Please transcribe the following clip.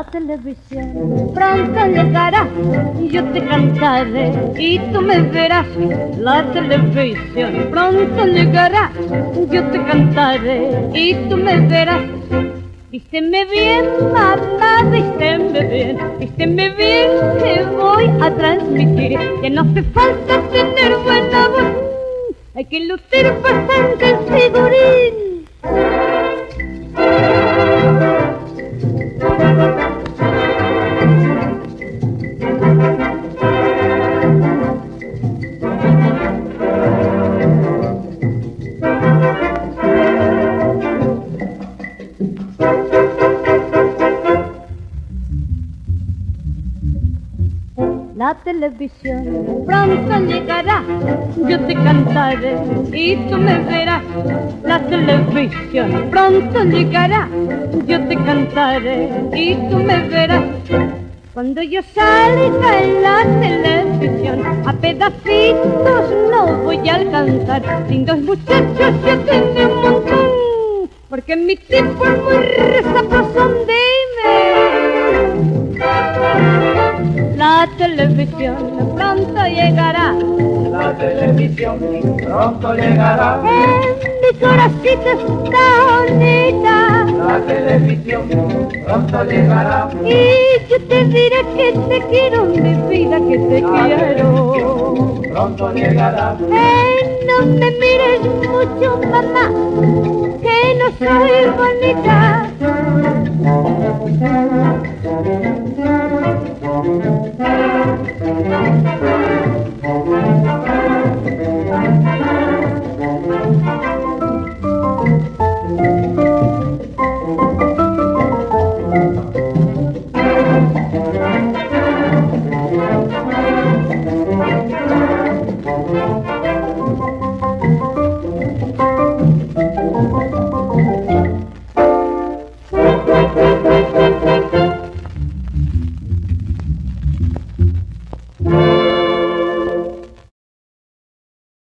televisión pronto llegará y yo te cantaré y tú me verás. La televisión pronto llegará, yo te cantaré y tú me verás. Vísteme bien, mamá, vísteme bien que voy a transmitir que no hace falta tener buena voz, hay que lucir bastante el figurín. La televisión pronto llegará, yo te cantaré y tú me verás. La televisión pronto llegará, yo te cantaré y tú me verás. Cuando yo salga en la televisión, a pedacitos no voy a alcanzar. Lindos muchachos yo tengo un montón, porque mi tipo es muy resaproso. La televisión pronto llegará. La televisión pronto llegará. Mi corazoncito está bonita. La televisión pronto llegará. Y yo te diré que te quiero, mi vida, que te La quiero. televisión pronto llegará. No me mires mucho, mamá, que no soy bonita.